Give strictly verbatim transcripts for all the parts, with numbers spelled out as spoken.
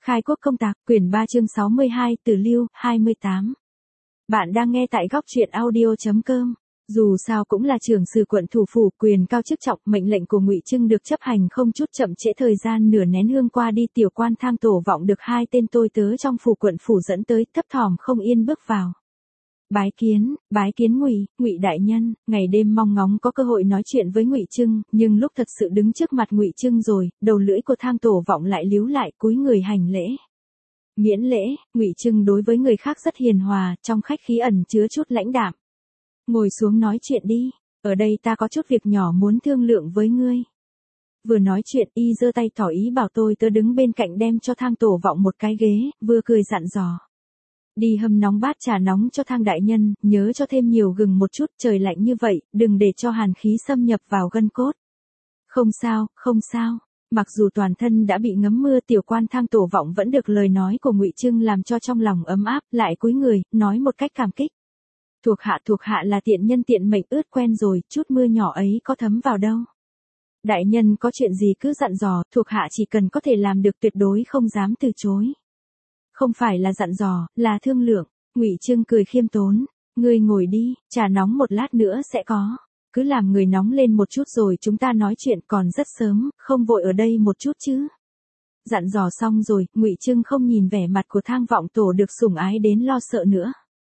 Khai quốc công tạc, quyển ba chương sáu mươi hai, Tử Lưu, hai mươi tám. Bạn đang nghe tại góc truyện audio chấm com. Dù sao cũng là trưởng sử quận thủ phủ, quyền cao chức trọng, mệnh lệnh của Ngụy Trưng được chấp hành không chút chậm trễ. Thời gian nửa nén hương qua đi, tiểu quan Thang Tổ Vọng được hai tên tôi tớ trong phủ quận phủ dẫn tới, thấp thỏm không yên bước vào. Bái kiến, bái kiến Ngụy, Ngụy đại nhân. Ngày đêm mong ngóng có cơ hội nói chuyện với Ngụy Trưng, nhưng lúc thật sự đứng trước mặt Ngụy Trưng rồi, đầu lưỡi của Thang Tổ Vọng lại líu lại, cúi người hành lễ. Miễn lễ. Ngụy Trưng đối với người khác rất hiền hòa, trong khách khí ẩn chứa chút lãnh đạm. Ngồi xuống nói chuyện đi, ở đây ta có chút việc nhỏ muốn thương lượng với ngươi. Vừa nói chuyện, y giơ tay tỏ ý bảo tôi tớ đứng bên cạnh đem cho Thang Tổ Vọng một cái ghế, vừa cười dặn dò. Đi hâm nóng bát trà nóng cho Thang đại nhân, nhớ cho thêm nhiều gừng một chút, trời lạnh như vậy, đừng để cho hàn khí xâm nhập vào gân cốt. Không sao, không sao. Mặc dù toàn thân đã bị ngấm mưa, tiểu quan Thang Tổ Vọng vẫn được lời nói của Ngụy Trưng làm cho trong lòng ấm áp, lại cúi người, nói một cách cảm kích. Thuộc hạ thuộc hạ là tiện nhân tiện mệnh ướt quen rồi, chút mưa nhỏ ấy có thấm vào đâu. Đại nhân có chuyện gì cứ dặn dò, thuộc hạ chỉ cần có thể làm được tuyệt đối không dám từ chối. Không phải là dặn dò, là thương lượng. Ngụy Trưng cười khiêm tốn. Ngươi ngồi đi, trà nóng một lát nữa sẽ có. Cứ làm người nóng lên một chút rồi chúng ta nói chuyện, còn rất sớm, không vội ở đây một chút chứ. Dặn dò xong rồi, Ngụy Trưng không nhìn vẻ mặt của Thang Vọng Tổ được sủng ái đến lo sợ nữa.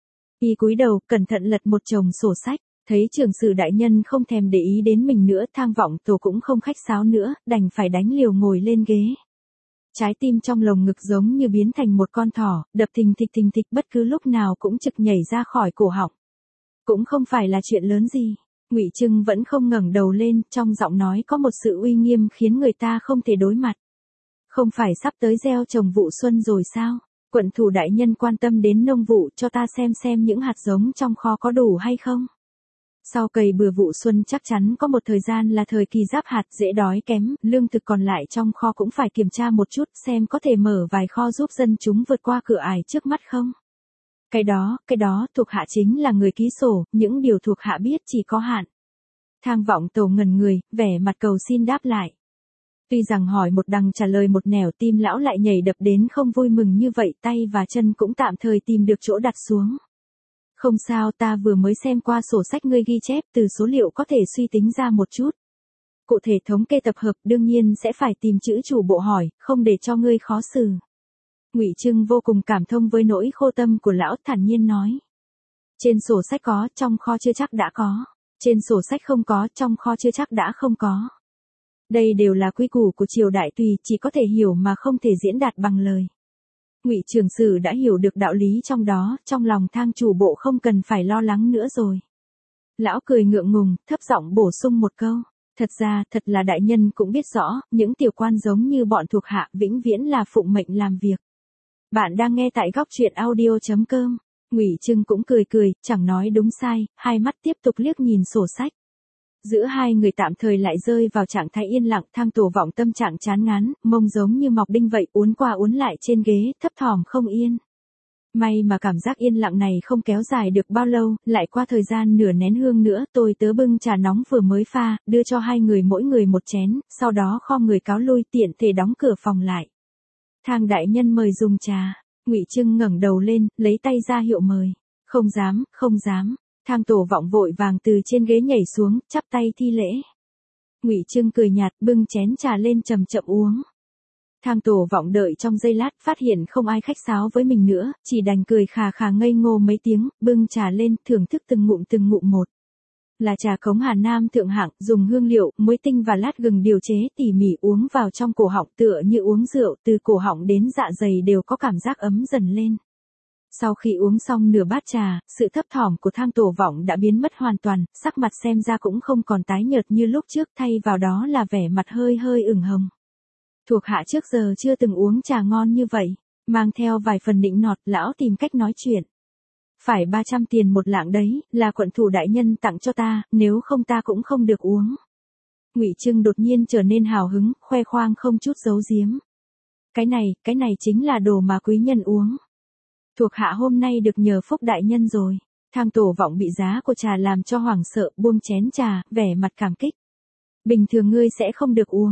Y cúi đầu, cẩn thận lật một chồng sổ sách, thấy trưởng sử đại nhân không thèm để ý đến mình nữa, Thang Vọng Tổ cũng không khách sáo nữa, đành phải đánh liều ngồi lên ghế. Trái tim trong lồng ngực giống như biến thành một con thỏ, đập thình thịch thình thịch, bất cứ lúc nào cũng trực nhảy ra khỏi cổ họng. Cũng không phải là chuyện lớn gì. Ngụy Trưng vẫn không ngẩng đầu lên, trong giọng nói có một sự uy nghiêm khiến người ta không thể đối mặt. Không phải sắp tới gieo trồng vụ xuân rồi sao? Quận thủ đại nhân quan tâm đến nông vụ, cho ta xem xem những hạt giống trong kho có đủ hay không. Sau cày bừa vụ xuân chắc chắn có một thời gian là thời kỳ giáp hạt, dễ đói kém, lương thực còn lại trong kho cũng phải kiểm tra một chút xem có thể mở vài kho giúp dân chúng vượt qua cửa ải trước mắt không. Cái đó, cái đó, thuộc hạ chính là người ký sổ, những điều thuộc hạ biết chỉ có hạn. Thang Vọng Tổ ngẩn người, vẻ mặt cầu xin đáp lại. Tuy rằng hỏi một đằng trả lời một nẻo, tim lão lại nhảy đập đến không vui mừng như vậy, tay và chân cũng tạm thời tìm được chỗ đặt xuống. Không sao, ta vừa mới xem qua sổ sách ngươi ghi chép, từ số liệu có thể suy tính ra một chút. Cụ thể thống kê tập hợp, đương nhiên sẽ phải tìm chữ chủ bộ hỏi, không để cho ngươi khó xử. Ngụy Trưng vô cùng cảm thông với nỗi khô tâm của lão, thản nhiên nói. Trên sổ sách có, trong kho chưa chắc đã có. Trên sổ sách không có, trong kho chưa chắc đã không có. Đây đều là quy củ của triều đại, tùy chỉ có thể hiểu mà không thể diễn đạt bằng lời. Ngụy trưởng sử đã hiểu được đạo lý trong đó, trong lòng Thang chủ bộ không cần phải lo lắng nữa rồi. Lão cười ngượng ngùng, thấp giọng bổ sung một câu. Thật ra, thật là đại nhân cũng biết rõ, những tiểu quan giống như bọn thuộc hạ vĩnh viễn là phụng mệnh làm việc. Bạn đang nghe tại góc truyện audio chấm com. Ngụy Trưng cũng cười cười, chẳng nói đúng sai, hai mắt tiếp tục liếc nhìn sổ sách. Giữa hai người tạm thời lại rơi vào trạng thái yên lặng, Thang Tổ Vọng tâm trạng chán ngán, mông giống như mọc đinh vậy, uốn qua uốn lại trên ghế, thấp thỏm không yên. May mà cảm giác yên lặng này không kéo dài được bao lâu, lại qua thời gian nửa nén hương nữa, tôi tớ bưng trà nóng vừa mới pha, đưa cho hai người mỗi người một chén, sau đó khom người cáo lui, tiện thể đóng cửa phòng lại. Thang đại nhân mời dùng trà. Ngụy Trưng ngẩng đầu lên, lấy tay ra hiệu mời. Không dám, không dám. Thang Tổ Vọng vội vàng từ trên ghế nhảy xuống, chắp tay thi lễ. Ngụy Trưng cười nhạt, bưng chén trà lên chậm chậm uống. Thang Tổ Vọng đợi trong giây lát, phát hiện không ai khách sáo với mình nữa, chỉ đành cười khà khà ngây ngô mấy tiếng, bưng trà lên, thưởng thức từng ngụm từng ngụm một. Là trà Cống Hà Nam thượng hạng, dùng hương liệu, muối tinh và lát gừng điều chế tỉ mỉ, uống vào trong cổ họng tựa như uống rượu, từ cổ họng đến dạ dày đều có cảm giác ấm dần lên. Sau khi uống xong nửa bát trà, sự thấp thỏm của Thang Tổ Vọng đã biến mất hoàn toàn, sắc mặt xem ra cũng không còn tái nhợt như lúc trước, thay vào đó là vẻ mặt hơi hơi ửng hồng. Thuộc hạ trước giờ chưa từng uống trà ngon như vậy, mang theo vài phần nịnh nọt, lão tìm cách nói chuyện. Phải ba trăm tiền một lạng đấy, là quận thủ đại nhân tặng cho ta, nếu không ta cũng không được uống. Ngụy Trưng đột nhiên trở nên hào hứng, khoe khoang không chút giấu giếm. Cái này, cái này chính là đồ mà quý nhân uống. Thuộc hạ hôm nay được nhờ phúc đại nhân rồi. Thang Tổ Vọng bị giá của trà làm cho hoảng sợ, buông chén trà, vẻ mặt cảm kích. Bình thường ngươi sẽ không được uống.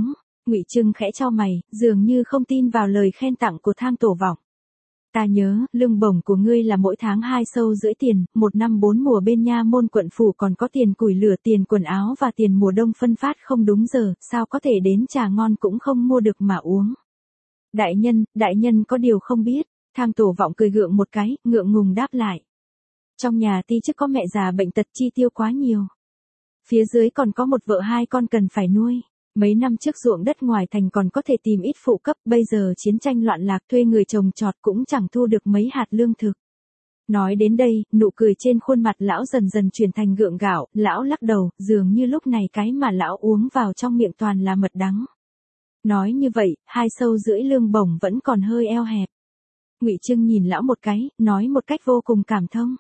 Ngụy Trưng khẽ chau mày, dường như không tin vào lời khen tặng của Thang Tổ Vọng. Ta nhớ, lương bổng của ngươi là mỗi tháng hai sâu rưỡi tiền, một năm bốn mùa bên nha môn quận phủ còn có tiền củi lửa, tiền quần áo và tiền mùa đông phân phát không đúng giờ, sao có thể đến trà ngon cũng không mua được mà uống. Đại nhân, đại nhân có điều không biết, Thang Tổ Vọng cười gượng một cái, ngượng ngùng đáp lại. Trong nhà ti chức có mẹ già bệnh tật chi tiêu quá nhiều. Phía dưới còn có một vợ hai con cần phải nuôi. Mấy năm trước ruộng đất ngoài thành còn có thể tìm ít phụ cấp, bây giờ chiến tranh loạn lạc thuê người trồng trọt cũng chẳng thu được mấy hạt lương thực. Nói đến đây, nụ cười trên khuôn mặt lão dần dần chuyển thành gượng gạo, lão lắc đầu, dường như lúc này cái mà lão uống vào trong miệng toàn là mật đắng. Nói như vậy, hai sâu rưỡi lương bổng vẫn còn hơi eo hẹp. Ngụy Trưng nhìn lão một cái, nói một cách vô cùng cảm thông.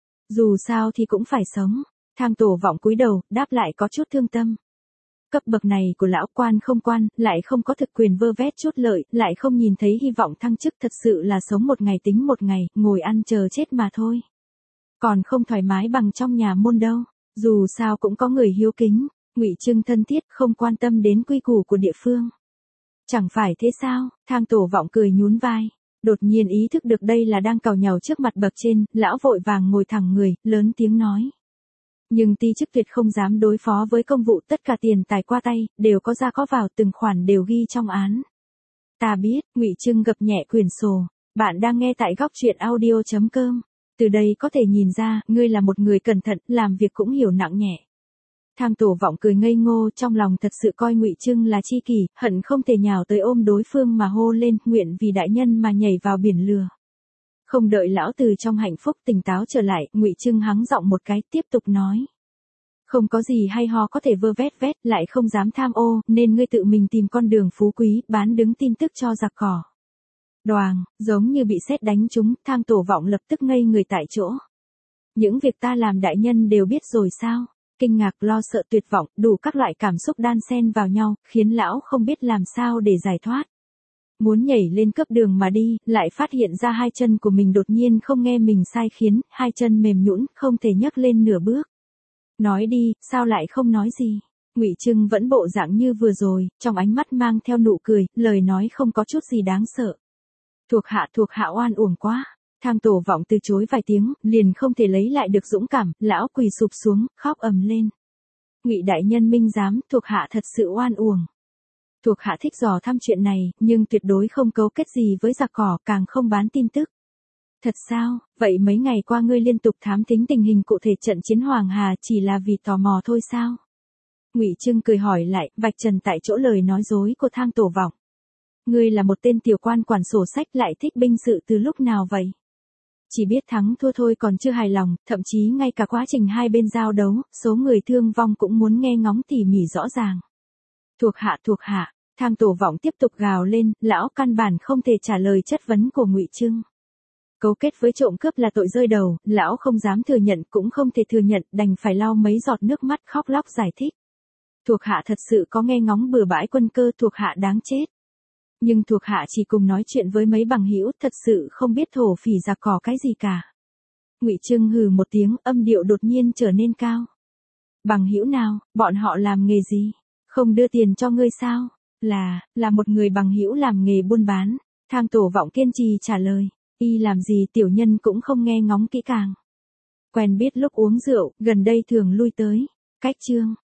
Dù sao thì cũng phải sống. Thang Tổ Vọng cúi đầu, đáp lại có chút thương tâm. Cấp bậc này của lão, quan không quan, lại không có thực quyền vơ vét chút lợi, lại không nhìn thấy hy vọng thăng chức, thật sự là sống một ngày tính một ngày, ngồi ăn chờ chết mà thôi. Còn không thoải mái bằng trong nhà môn đâu, dù sao cũng có người hiếu kính. Ngụy Trưng thân thiết, không quan tâm đến quy củ của địa phương. Chẳng phải thế sao? Thang Tổ Vọng cười nhún vai. Đột nhiên ý thức được đây là đang càu nhàu trước mặt bậc trên, lão vội vàng ngồi thẳng người, lớn tiếng nói. Nhưng ti chức tuyệt không dám đối phó với công vụ, tất cả tiền tài qua tay, đều có ra có vào, từng khoản đều ghi trong án. Ta biết, Ngụy Trưng gập nhẹ quyển sổ. Bạn đang nghe tại góc truyện audio chấm com. Từ đây có thể nhìn ra, ngươi là một người cẩn thận, làm việc cũng hiểu nặng nhẹ. Thang Tổ Vọng cười ngây ngô, trong lòng thật sự coi Ngụy Trưng là chi kỷ, hận không thể nhào tới ôm đối phương mà hô lên, nguyện vì đại nhân mà nhảy vào biển lửa. Không đợi lão từ trong hạnh phúc tỉnh táo trở lại, Ngụy Trưng hắng giọng một cái, tiếp tục nói. Không có gì hay ho có thể vơ vét vét, lại không dám tham ô, nên ngươi tự mình tìm con đường phú quý, bán đứng tin tức cho giặc cỏ. Đoàng, giống như bị sét đánh trúng, Thang Tổ Vọng lập tức ngây người tại chỗ. Những việc ta làm đại nhân đều biết rồi sao? Kinh ngạc, lo sợ, tuyệt vọng, đủ các loại cảm xúc đan xen vào nhau, khiến lão không biết làm sao để giải thoát. Muốn nhảy lên cấp đường mà đi, lại phát hiện ra hai chân của mình đột nhiên không nghe mình sai khiến, hai chân mềm nhũn, không thể nhấc lên nửa bước. Nói đi, sao lại không nói gì? Ngụy Trưng vẫn bộ dạng như vừa rồi, trong ánh mắt mang theo nụ cười, lời nói không có chút gì đáng sợ. Thuộc hạ thuộc hạ oan uổng quá. Thang Tổ Vọng từ chối vài tiếng, liền không thể lấy lại được dũng cảm, lão quỳ sụp xuống, khóc ầm lên. Ngụy đại nhân minh giám, thuộc hạ thật sự oan uổng. Thuộc hạ thích dò thăm chuyện này, nhưng tuyệt đối không cấu kết gì với giặc cỏ, càng không bán tin tức. Thật sao? Vậy mấy ngày qua ngươi liên tục thám thính tình hình cụ thể trận chiến Hoàng Hà chỉ là vì tò mò thôi sao? Ngụy Trưng cười hỏi lại, vạch trần tại chỗ lời nói dối của Thang Tổ Vọng. Ngươi là một tên tiểu quan quản sổ sách, lại thích binh sự từ lúc nào vậy? Chỉ biết thắng thua thôi còn chưa hài lòng, thậm chí ngay cả quá trình hai bên giao đấu, số người thương vong cũng muốn nghe ngóng tỉ mỉ rõ ràng. Thuộc hạ thuộc hạ, Thang Tổ Vọng tiếp tục gào lên, lão căn bản không thể trả lời chất vấn của Ngụy Trưng. Cấu kết với trộm cướp là tội rơi đầu, lão không dám thừa nhận cũng không thể thừa nhận, đành phải lau mấy giọt nước mắt khóc lóc giải thích. Thuộc hạ thật sự có nghe ngóng bừa bãi quân cơ, thuộc hạ đáng chết. Nhưng thuộc hạ chỉ cùng nói chuyện với mấy bằng hữu, thật sự không biết thổ phỉ giặc cỏ cái gì cả. Ngụy Trưng hừ một tiếng, âm điệu đột nhiên trở nên cao. Bằng hữu nào, bọn họ làm nghề gì? Không đưa tiền cho ngươi sao? Là, là một người bằng hữu làm nghề buôn bán. Thang Tổ Vọng kiên trì trả lời. Y làm gì tiểu nhân cũng không nghe ngóng kỹ càng. Quen biết lúc uống rượu, gần đây thường lui tới. Cách chương.